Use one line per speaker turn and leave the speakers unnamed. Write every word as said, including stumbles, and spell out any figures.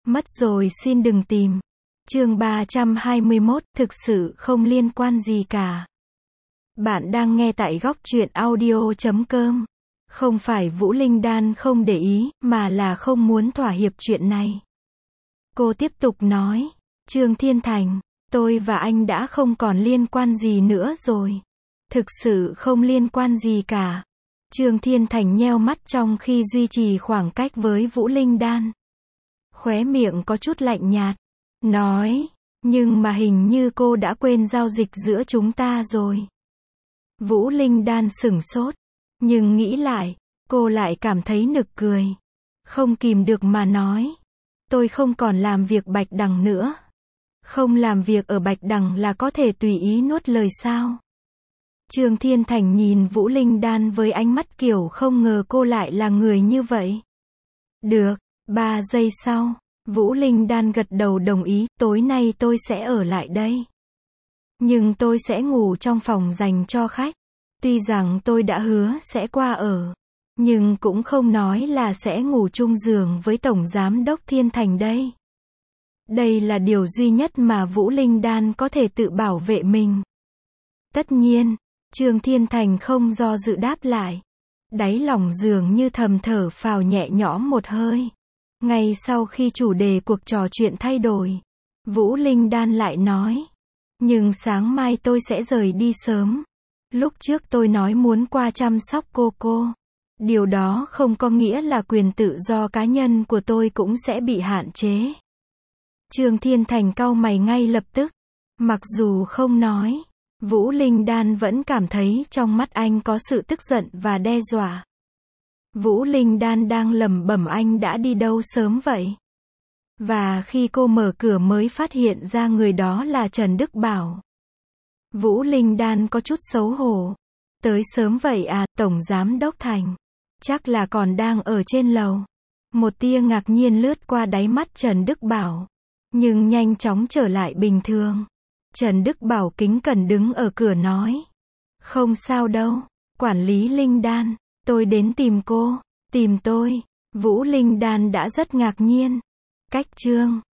Mất rồi xin đừng tìm. Chương ba trăm hai mươi mốt, thực sự không liên quan gì cả. Bạn đang nghe tại góc truyện audio chấm com. Không phải Vũ Linh Đan không để ý, mà là không muốn thỏa hiệp chuyện này. Cô tiếp tục nói, Trương Thiên Thành, tôi và anh đã không còn liên quan gì nữa rồi. Thực sự không liên quan gì cả. Trương Thiên Thành nheo mắt trong khi duy trì khoảng cách với Vũ Linh Đan. Khóe miệng có chút lạnh nhạt. Nói, nhưng mà hình như cô đã quên giao dịch giữa chúng ta rồi. Vũ Linh Đan sửng sốt. Nhưng nghĩ lại, cô lại cảm thấy nực cười. Không kìm được mà nói. Tôi không còn làm việc Bạch Đằng nữa. Không làm việc ở Bạch Đằng là có thể tùy ý nuốt lời sao? Trương Thiên Thành nhìn Vũ Linh Đan với ánh mắt kiểu không ngờ cô lại là người như vậy. Được, ba giây sau, Vũ Linh Đan gật đầu đồng ý, tối nay tôi sẽ ở lại đây. Nhưng tôi sẽ ngủ trong phòng dành cho khách. Tuy rằng tôi đã hứa sẽ qua ở, nhưng cũng không nói là sẽ ngủ chung giường với Tổng Giám đốc Thiên Thành đây. Đây là điều duy nhất mà Vũ Linh Đan có thể tự bảo vệ mình. Tất nhiên, Trương Thiên Thành không do dự đáp lại. Đáy lòng dường như thầm thở phào nhẹ nhõm một hơi. Ngay sau khi chủ đề cuộc trò chuyện thay đổi, Vũ Linh Đan lại nói. Nhưng sáng mai tôi sẽ rời đi sớm. Lúc trước tôi nói muốn qua chăm sóc cô cô. Điều đó không có nghĩa là quyền tự do cá nhân của tôi cũng sẽ bị hạn chế. Trương Thiên Thành cau mày ngay lập tức. Mặc dù không nói, Vũ Linh Đan vẫn cảm thấy trong mắt anh có sự tức giận và đe dọa. Vũ Linh Đan đang lẩm bẩm anh đã đi đâu sớm vậy? Và khi cô mở cửa mới phát hiện ra người đó là Trần Đức Bảo. Vũ Linh Đan có chút xấu hổ. Tới sớm vậy à, Tổng Giám đốc Thành. Chắc là còn đang ở trên lầu. Một tia ngạc nhiên lướt qua đáy mắt Trần Đức Bảo. Nhưng nhanh chóng trở lại bình thường. Trần Đức Bảo kính cẩn đứng ở cửa nói. Không sao đâu, quản lý Linh Đan, tôi đến tìm cô. Tìm tôi. Vũ Linh Đan đã rất ngạc nhiên. Cách Trương